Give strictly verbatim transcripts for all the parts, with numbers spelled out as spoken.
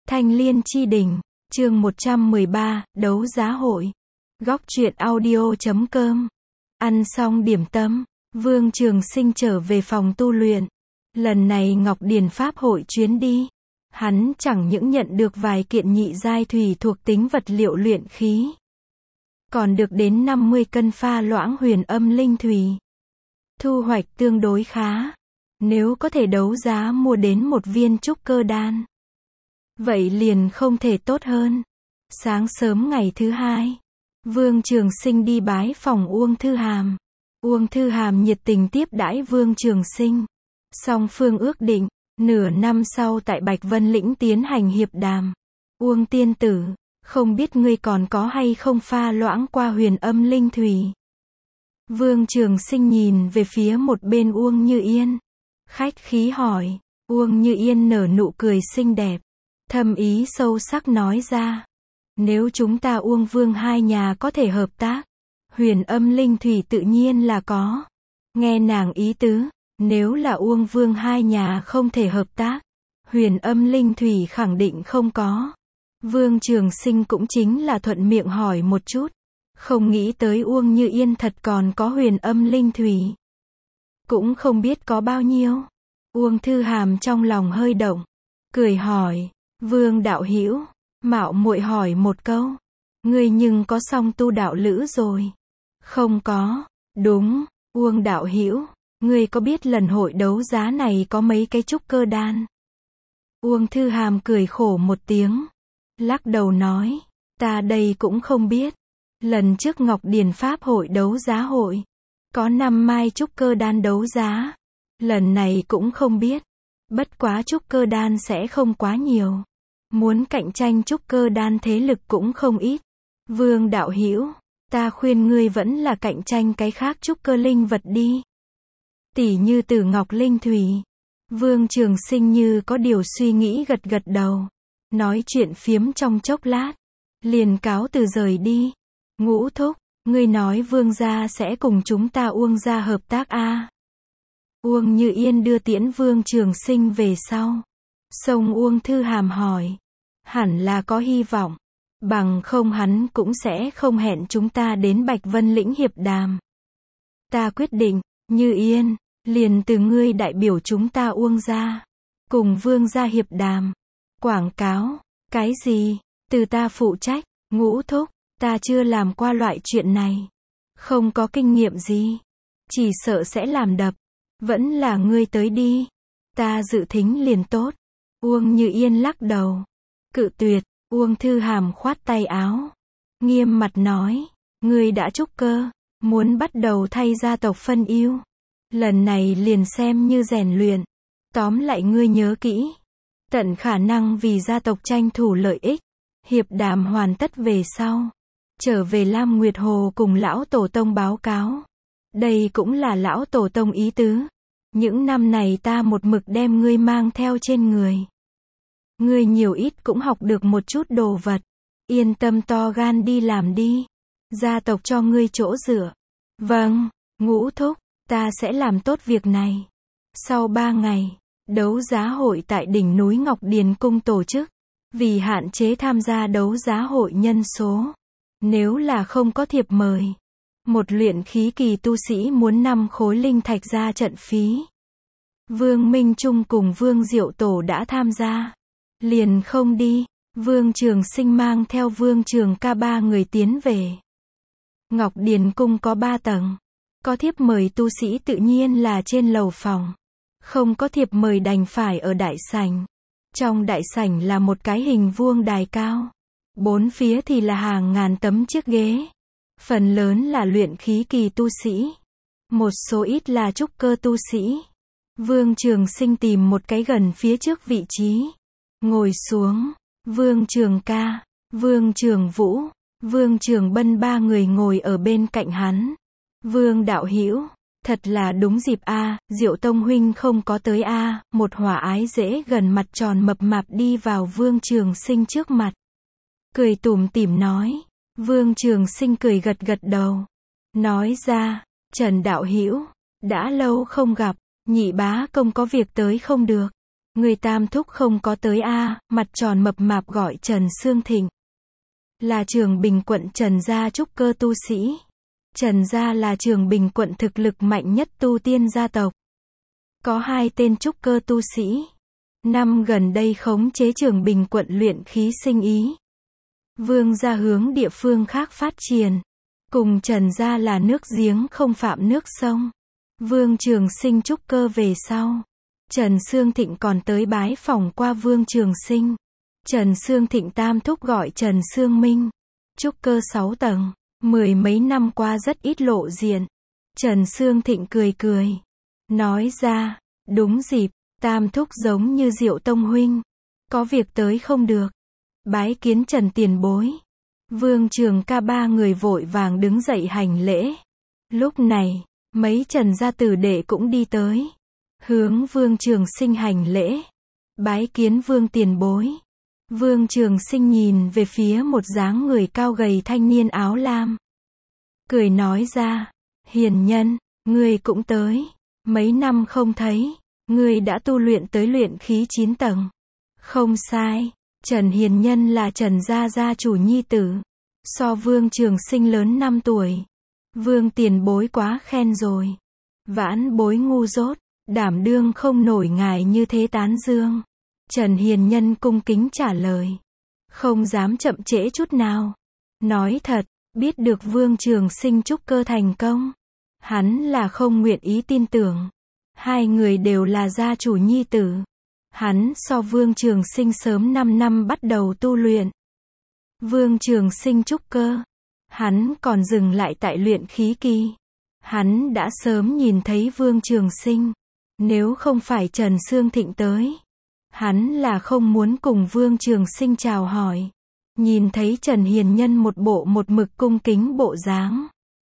Thanh Liên Chi Đỉnh, chương một trăm mười ba, đấu giá hội. Góc truyện audio chấm com. Ăn xong điểm tâm, Vương Trường Sinh trở về phòng tu luyện. Lần này Ngọc Điền Pháp hội chuyến đi, hắn chẳng những nhận được vài kiện nhị giai thủy thuộc tính vật liệu luyện khí, còn được đến năm mươi cân pha loãng huyền âm linh thủy. Thu hoạch tương đối khá. Nếu có thể đấu giá mua đến một viên trúc cơ đan, vậy liền không thể tốt hơn. Sáng sớm ngày thứ hai, Vương Trường Sinh đi bái phòng Uông Thư Hàm. Uông Thư Hàm nhiệt tình tiếp đãi Vương Trường Sinh. Song phương ước định, nửa năm sau tại Bạch Vân Lĩnh tiến hành hiệp đàm. Uông tiên tử, không biết ngươi còn có hay không pha loãng qua huyền âm linh thủy? Vương Trường Sinh nhìn về phía một bên Uông Như Yên, khách khí hỏi. Uông Như Yên nở nụ cười xinh đẹp, thâm ý sâu sắc nói ra. Nếu chúng ta Uông Vương hai nhà có thể hợp tác, huyền âm linh thủy tự nhiên là có. Nghe nàng ý tứ, nếu là Uông Vương hai nhà không thể hợp tác, huyền âm linh thủy khẳng định không có. Vương Trường Sinh cũng chính là thuận miệng hỏi một chút, không nghĩ tới Uông Như Yên thật còn có huyền âm linh thủy. Cũng không biết có bao nhiêu. Uông Thư Hàm trong lòng hơi động, cười hỏi, Vương đạo hữu, mạo muội hỏi một câu, ngươi nhưng có song tu đạo lữ rồi? Không có. Đúng. Uông đạo hữu, ngươi có biết lần hội đấu giá này có mấy cái trúc cơ đan? Uông Thư Hàm cười khổ một tiếng, lắc đầu nói, ta đây cũng không biết. Lần trước Ngọc Điền Pháp hội đấu giá hội, có năm mai trúc cơ đan đấu giá. Lần này cũng không biết. Bất quá trúc cơ đan sẽ không quá nhiều. Muốn cạnh tranh trúc cơ đan thế lực cũng không ít. Vương đạo hữu, ta khuyên ngươi vẫn là cạnh tranh cái khác trúc cơ linh vật đi. Tỷ như Tử Ngọc Linh Thủy. Vương Trường Sinh như có điều suy nghĩ gật gật đầu. Nói chuyện phiếm trong chốc lát, liền cáo từ rời đi. Ngũ thúc, ngươi nói Vương gia sẽ cùng chúng ta Uông gia hợp tác a? À? Uông Như Yên đưa tiễn Vương Trường Sinh về sau. Xong Uông Thư Hàm hỏi, hẳn là có hy vọng, bằng không hắn cũng sẽ không hẹn chúng ta đến Bạch Vân Lĩnh hiệp đàm. Ta quyết định, Như Yên, liền từ ngươi đại biểu chúng ta Uông gia, cùng Vương gia hiệp đàm. Quảng cáo, cái gì, từ ta phụ trách. Ngũ thúc, ta chưa làm qua loại chuyện này, không có kinh nghiệm gì, chỉ sợ sẽ làm đập. Vẫn là ngươi tới đi, ta dự thính liền tốt. Uông Như Yên lắc đầu, cự tuyệt. Uông Thư Hàm khoát tay áo, nghiêm mặt nói, ngươi đã trúc cơ, muốn bắt đầu thay gia tộc phân ưu, lần này liền xem như rèn luyện. Tóm lại ngươi nhớ kỹ, tận khả năng vì gia tộc tranh thủ lợi ích. Hiệp đàm hoàn tất về sau, trở về Lam Nguyệt Hồ cùng lão tổ tông báo cáo. Đây cũng là lão tổ tông ý tứ. Những năm này ta một mực đem ngươi mang theo trên người. Ngươi nhiều ít cũng học được một chút đồ vật. Yên tâm to gan đi làm đi. Gia tộc cho ngươi chỗ dựa. Vâng, ngũ thúc, ta sẽ làm tốt việc này. Sau ba ngày, đấu giá hội tại đỉnh núi Ngọc Điền Cung tổ chức. Vì hạn chế tham gia đấu giá hội nhân số, nếu là không có thiệp mời, một luyện khí kỳ tu sĩ muốn năm khối linh thạch ra trận phí. Vương Minh Trung cùng Vương Diệu Tổ đã tham gia, liền không đi. Vương Trường Sinh mang theo Vương Trường Ca ba người tiến về. Ngọc Điền Cung có ba tầng, có thiệp mời tu sĩ tự nhiên là trên lầu phòng, không có thiệp mời đành phải ở đại sảnh. Trong đại sảnh là một cái hình vuông đài cao, bốn phía thì là hàng ngàn tấm chiếc ghế. Phần lớn là luyện khí kỳ tu sĩ, một số ít là trúc cơ tu sĩ. Vương Trường Sinh tìm một cái gần phía trước vị trí, ngồi xuống. Vương Trường Ca, Vương Trường Vũ, Vương Trường Bân ba người ngồi ở bên cạnh hắn. Vương đạo hữu, thật là đúng dịp a, à, Diệu Tông huynh không có tới a. À, một hỏa ái dễ gần mặt tròn mập mạp đi vào Vương Trường Sinh trước mặt, cười tủm tỉm nói. Vương Trường Sinh cười gật gật đầu, nói ra, Trần đạo hữu, đã lâu không gặp, nhị bá công có việc tới không được. Người Tam thúc không có tới a, mặt tròn mập mạp gọi Trần Sương Thịnh. Là Trường Bình quận Trần gia trúc cơ tu sĩ. Trần gia là Trường Bình quận thực lực mạnh nhất tu tiên gia tộc. Có hai tên trúc cơ tu sĩ. Năm gần đây khống chế Trường Bình quận luyện khí sinh ý. Vương gia hướng địa phương khác phát triển. Cùng Trần gia là nước giếng không phạm nước sông. Vương Trường Sinh trúc cơ về sau. Trần Sương Thịnh còn tới bái phỏng qua Vương Trường Sinh. Trần Sương Thịnh Tam thúc gọi Trần Sương Minh. Trúc cơ sáu tầng. Mười mấy năm qua rất ít lộ diện. Trần Sương Thịnh cười cười. Nói ra, đúng dịp, Tam thúc giống như Diệu Tông huynh. Có việc tới không được. Bái kiến Trần tiền bối. Vương Trường ca ba người vội vàng đứng dậy hành lễ. Lúc này, mấy Trần gia tử đệ cũng đi tới. Hướng Vương Trường Sinh hành lễ. Bái kiến Vương tiền bối. Vương Trường Sinh nhìn về phía một dáng người cao gầy thanh niên áo lam. Cười nói ra, hiền nhân, ngươi cũng tới. Mấy năm không thấy, ngươi đã tu luyện tới luyện khí chín tầng. Không sai, Trần hiền nhân là Trần gia gia chủ nhi tử. So Vương Trường Sinh lớn năm tuổi. Vương tiền bối quá khen rồi. Vãn bối ngu dốt, đảm đương không nổi ngài như thế tán dương. Trần hiền nhân cung kính trả lời. Không dám chậm trễ chút nào. Nói thật, biết được Vương Trường Sinh trúc cơ thành công. Hắn là không nguyện ý tin tưởng. Hai người đều là gia chủ nhi tử. Hắn so Vương Trường Sinh sớm năm năm bắt đầu tu luyện. Vương Trường Sinh trúc cơ. Hắn còn dừng lại tại luyện khí kỳ. Hắn đã sớm nhìn thấy Vương Trường Sinh. Nếu không phải Trần Sương Thịnh tới, hắn là không muốn cùng Vương Trường Sinh chào hỏi. Nhìn thấy Trần hiền nhân một bộ một mực cung kính bộ dáng.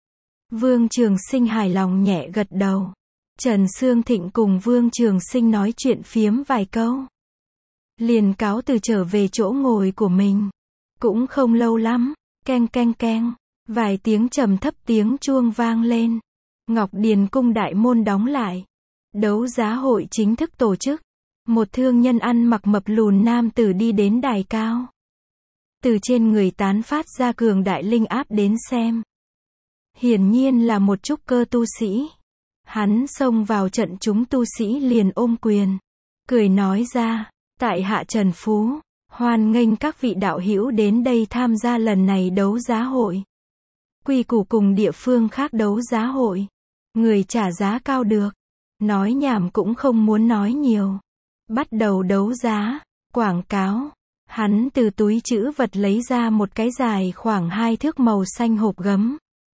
Vương Trường Sinh hài lòng nhẹ gật đầu. Trần Sương Thịnh cùng Vương Trường Sinh nói chuyện phiếm vài câu. Liền cáo từ trở về chỗ ngồi của mình. Cũng không lâu lắm, keng keng keng, vài tiếng trầm thấp tiếng chuông vang lên. Ngọc Điền cung đại môn đóng lại. Đấu giá hội chính thức tổ chức. Một thương nhân ăn mặc mập lùn nam tử đi đến đài cao. Từ trên người tán phát ra cường đại linh áp đến xem. Hiển nhiên là một trúc cơ tu sĩ. Hắn xông vào trận chúng tu sĩ liền ôm quyền. Cười nói ra, tại hạ Trần Phú, hoan nghênh các vị đạo hữu đến đây tham gia lần này đấu giá hội. Quy củ cùng địa phương khác đấu giá hội. Người trả giá cao được. Nói nhảm cũng không muốn nói nhiều. Bắt đầu đấu giá, quảng cáo. Hắn từ túi trữ vật lấy ra một cái dài khoảng hai thước màu xanh hộp gấm.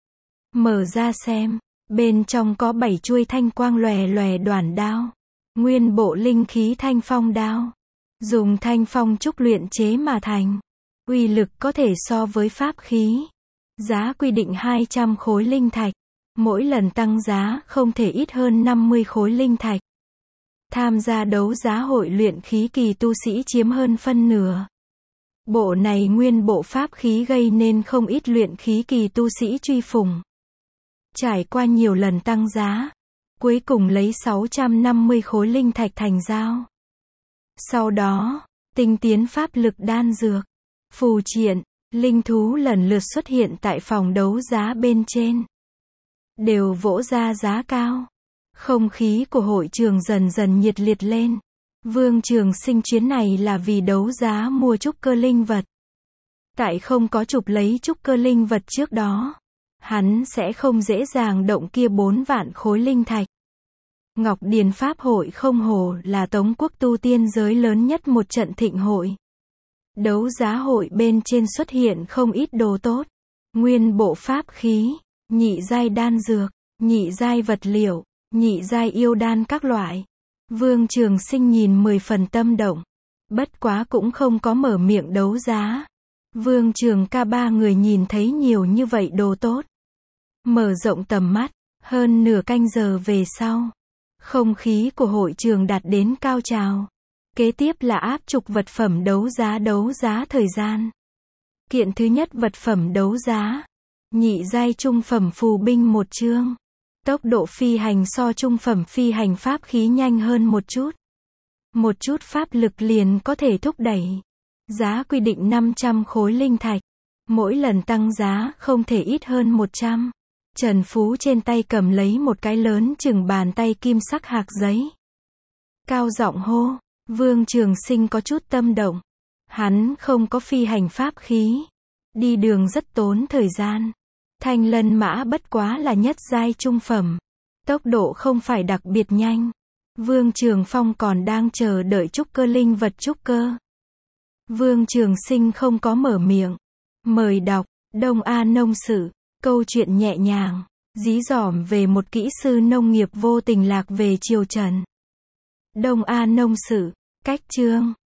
Mở ra xem, bên trong có bảy chuôi thanh quang lòe lòe đoản đao. Nguyên bộ linh khí thanh phong đao. Dùng thanh phong trúc luyện chế mà thành. Uy lực có thể so với pháp khí. Giá quy định hai trăm khối linh thạch. Mỗi lần tăng giá không thể ít hơn năm mươi khối linh thạch. Tham gia đấu giá hội luyện khí kỳ tu sĩ chiếm hơn phân nửa. Bộ này nguyên bộ pháp khí gây nên không ít luyện khí kỳ tu sĩ truy phủng. Trải qua nhiều lần tăng giá, cuối cùng lấy sáu trăm năm mươi khối linh thạch thành giao. Sau đó, tinh tiến pháp lực đan dược, phù triện, linh thú lần lượt xuất hiện tại phòng đấu giá bên trên. Đều vỗ ra giá cao. Không khí của hội trường dần dần nhiệt liệt lên. Vương Trường Sinh chuyến này là vì đấu giá mua trúc cơ linh vật. Tại không có chụp lấy trúc cơ linh vật trước đó, hắn sẽ không dễ dàng động kia bốn vạn khối linh thạch. Ngọc Điền Pháp hội không hổ là Tống quốc tu tiên giới lớn nhất một trận thịnh hội. Đấu giá hội bên trên xuất hiện không ít đồ tốt. Nguyên bộ pháp khí, nhị giai đan dược, nhị giai vật liệu, nhị giai yêu đan các loại. Vương Trường Sinh nhìn mười phần tâm động. Bất quá cũng không có mở miệng đấu giá. Vương Trường ca ba người nhìn thấy nhiều như vậy đồ tốt. Mở rộng tầm mắt, hơn nửa canh giờ về sau. Không khí của hội trường đạt đến cao trào. Kế tiếp là áp trục vật phẩm đấu giá đấu giá thời gian. Kiện thứ nhất vật phẩm đấu giá. Nhị giai trung phẩm phù binh một chương. Tốc độ phi hành so trung phẩm phi hành pháp khí nhanh hơn một chút. Một chút pháp lực liền có thể thúc đẩy. Giá quy định năm trăm khối linh thạch. Mỗi lần tăng giá không thể ít hơn một trăm. Trần Phú trên tay cầm lấy một cái lớn chừng bàn tay kim sắc hạc giấy. Cao giọng hô, Vương Trường Sinh có chút tâm động. Hắn không có phi hành pháp khí. Đi đường rất tốn thời gian. Thanh lân mã bất quá là nhất giai trung phẩm. Tốc độ không phải đặc biệt nhanh. Vương Trường Phong còn đang chờ đợi trúc cơ linh vật trúc cơ. Vương Trường Sinh không có mở miệng. Mời đọc, Đông A Nông Sự, câu chuyện nhẹ nhàng, dí dỏm về một kỹ sư nông nghiệp vô tình lạc về triều Trần. Đông A Nông Sự, cách chương.